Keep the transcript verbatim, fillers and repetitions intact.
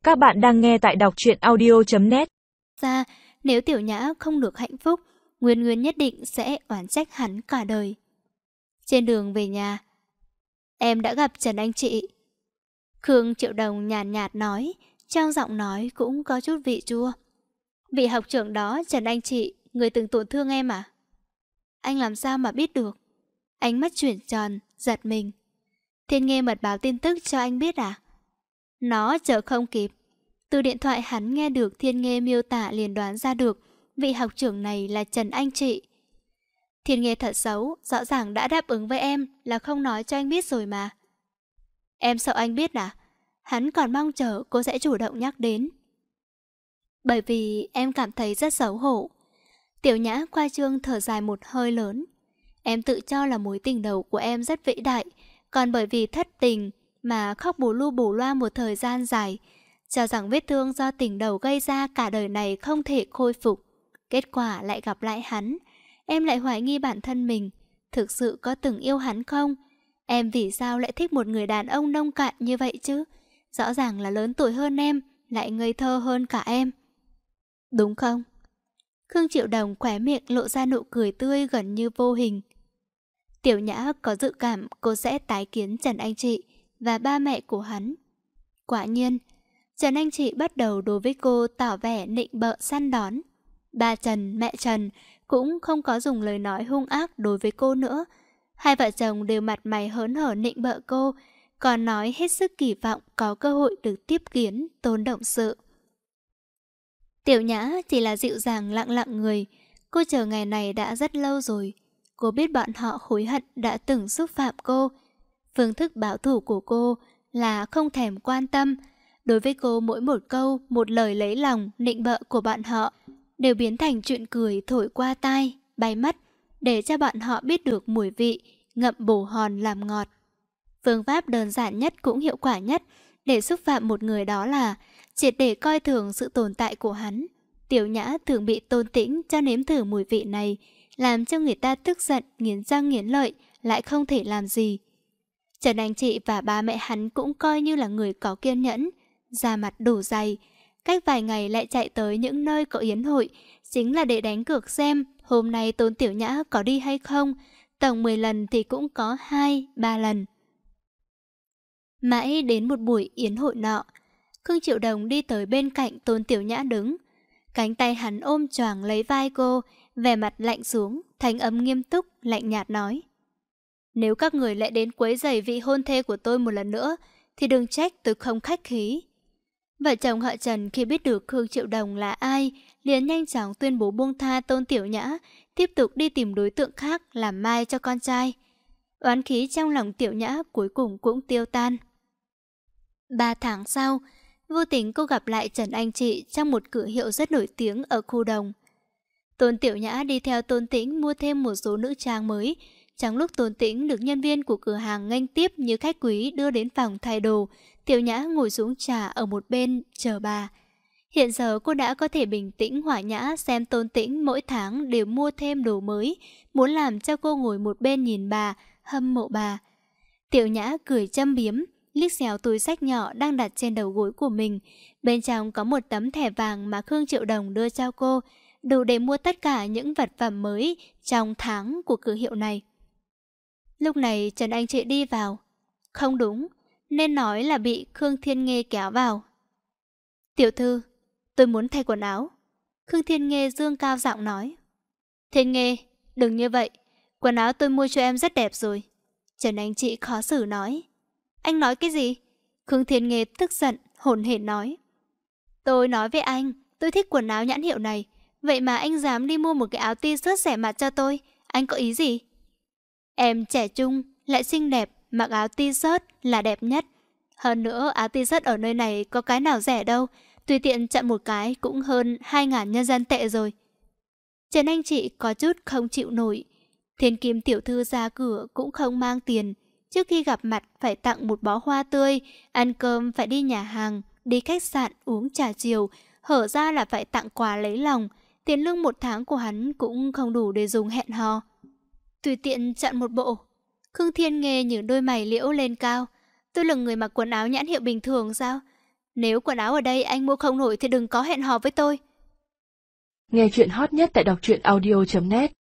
Các bạn đang nghe tại đọc truyện audio chấm net. Ra, nếu Tiểu Nhã không được hạnh phúc, Nguyên Nguyên nhất định sẽ oán trách hắn cả đời. Trên đường về nhà, em đã gặp Trần Anh chị. Khương Triệu Đồng nhàn nhạt, nhạt nói, trong giọng nói cũng có chút vị chua. Vị học trưởng đó, Trần Anh chị, người từng tổn thương em à? Anh làm sao mà biết được? Ánh mắt chuyển tròn, giật mình. Thiên Nghê mật báo tin tức cho anh biết à? Nó chờ không kịp. Từ điện thoại hắn nghe được Thiên Nghê miêu tả liền đoán ra được vị học trưởng này là Trần Anh chị. Thiên Nghê thật xấu, rõ ràng đã đáp ứng với em là không nói cho anh biết rồi mà. Em sợ anh biết à? Hắn còn mong chờ cô sẽ chủ động nhắc đến. Bởi vì em cảm thấy rất xấu hổ. Tiểu Nhã qua trương thở dài một hơi lớn. Em tự cho là mối tình đầu của em rất vĩ đại, còn bởi vì thất tình mà khóc bù lu bù loa một thời gian dài, cho rằng vết thương do tình đầu gây ra cả đời này không thể khôi phục. Kết quả lại gặp lại hắn. Em lại hoài nghi bản thân mình, thực sự có từng yêu hắn không? Em vì sao lại thích một người đàn ông nông cạn như vậy chứ? Rõ ràng là lớn tuổi hơn em, lại ngây thơ hơn cả em. Đúng không? Khương Triệu Đồng khóe miệng lộ ra nụ cười tươi gần như vô hình. Tiểu Nhã có dự cảm cô sẽ tái kiến Trần Anh chị và ba mẹ của hắn. Quả nhiên, Trần Anh chị bắt đầu đối với cô tỏ vẻ nịnh bợ săn đón. Ba Trần, mẹ Trần cũng không có dùng lời nói hung ác đối với cô nữa. Hai vợ chồng đều mặt mày hớn hở nịnh bợ cô, còn nói hết sức kỳ vọng có cơ hội được tiếp kiến Tôn Động Sự. Tiểu Nhã chỉ là dịu dàng lặng lặng người. Cô chờ ngày này đã rất lâu rồi. Cô biết bọn họ hối hận đã từng xúc phạm cô. Phương thức báo thù của cô là không thèm quan tâm. Đối với cô mỗi một câu, một lời lấy lòng, nịnh bợ của bọn họ đều biến thành chuyện cười thổi qua tai, bay mắt, để cho bọn họ biết được mùi vị, ngậm bổ hòn làm ngọt. Phương pháp đơn giản nhất cũng hiệu quả nhất để xúc phạm một người đó là triệt để coi thường sự tồn tại của hắn. Tiểu Nhã thường bị Tôn Tĩnh cho nếm thử mùi vị này, làm cho người ta tức giận, nghiến răng nghiến lợi, lại không thể làm gì. Trần Anh chị và ba mẹ hắn cũng coi như là người có kiên nhẫn, da mặt đủ dày. Cách vài ngày lại chạy tới những nơi có yến hội, chính là để đánh cược xem hôm nay Tôn Tiểu Nhã có đi hay không. Tổng mười lần thì cũng có hai, ba lần. Mãi đến một buổi yến hội nọ, Khương Triệu Đồng đi tới bên cạnh Tôn Tiểu Nhã đứng. Cánh tay hắn ôm choàng lấy vai cô, vẻ mặt lạnh xuống, thanh âm nghiêm túc, lạnh nhạt nói. Nếu các người lại đến quấy rầy vị hôn thê của tôi một lần nữa, thì đừng trách tôi không khách khí. Vợ chồng họ Trần khi biết được Khương Triệu Đồng là ai, liền nhanh chóng tuyên bố buông tha Tôn Tiểu Nhã, tiếp tục đi tìm đối tượng khác làm mai cho con trai. Oán khí trong lòng Tiểu Nhã cuối cùng cũng tiêu tan. Ba tháng sau, vô tình cô gặp lại Trần Anh chị trong một cửa hiệu rất nổi tiếng ở khu đồng. Tôn Tiểu Nhã đi theo Tôn Tĩnh mua thêm một số nữ trang mới. Trong lúc Tôn Tĩnh được nhân viên của cửa hàng nghênh tiếp như khách quý đưa đến phòng thay đồ, Tiểu Nhã ngồi xuống trà ở một bên chờ bà. Hiện giờ cô đã có thể bình tĩnh hòa nhã xem Tôn Tĩnh mỗi tháng đều mua thêm đồ mới, muốn làm cho cô ngồi một bên nhìn bà, hâm mộ bà. Tiểu Nhã cười châm biếm, liếc xéo túi xách nhỏ đang đặt trên đầu gối của mình. Bên trong có một tấm thẻ vàng mà Khương Triệu Đồng đưa cho cô, đủ để mua tất cả những vật phẩm mới trong tháng của cửa hiệu này. Lúc này Trần Anh chị đi vào. Không đúng, nên nói là bị Khương Thiên Nghê kéo vào. Tiểu thư, tôi muốn thay quần áo. Khương Thiên Nghê dương cao giọng nói. Thiên Nghê, đừng như vậy, quần áo tôi mua cho em rất đẹp rồi. Trần Anh chị khó xử nói. Anh nói cái gì? Khương Thiên Nghê tức giận, hổn hển nói. Tôi nói với anh, tôi thích quần áo nhãn hiệu này. Vậy mà anh dám đi mua một cái áo t-shirt rẻ mạt cho tôi. Anh có ý gì? Em trẻ trung, lại xinh đẹp, mặc áo t-shirt là đẹp nhất. Hơn nữa áo t-shirt ở nơi này có cái nào rẻ đâu. Tùy tiện chặn một cái cũng hơn hai ngàn nhân dân tệ rồi. Trần Anh chị có chút không chịu nổi. Thiên Kim tiểu thư ra cửa cũng không mang tiền. Trước khi gặp mặt phải tặng một bó hoa tươi, ăn cơm phải đi nhà hàng, đi khách sạn uống trà chiều, hở ra là phải tặng quà lấy lòng. Tiền lương một tháng của hắn cũng không đủ để dùng hẹn hò. Tùy tiện chọn một bộ. Khương Thiên Nghê những đôi mày liễu lên cao. Tôi là người mặc quần áo nhãn hiệu bình thường sao? Nếu quần áo ở đây anh mua không nổi thì đừng có hẹn hò với tôi. Nghe chuyện hot nhất tại đọc truyện audio chấm net.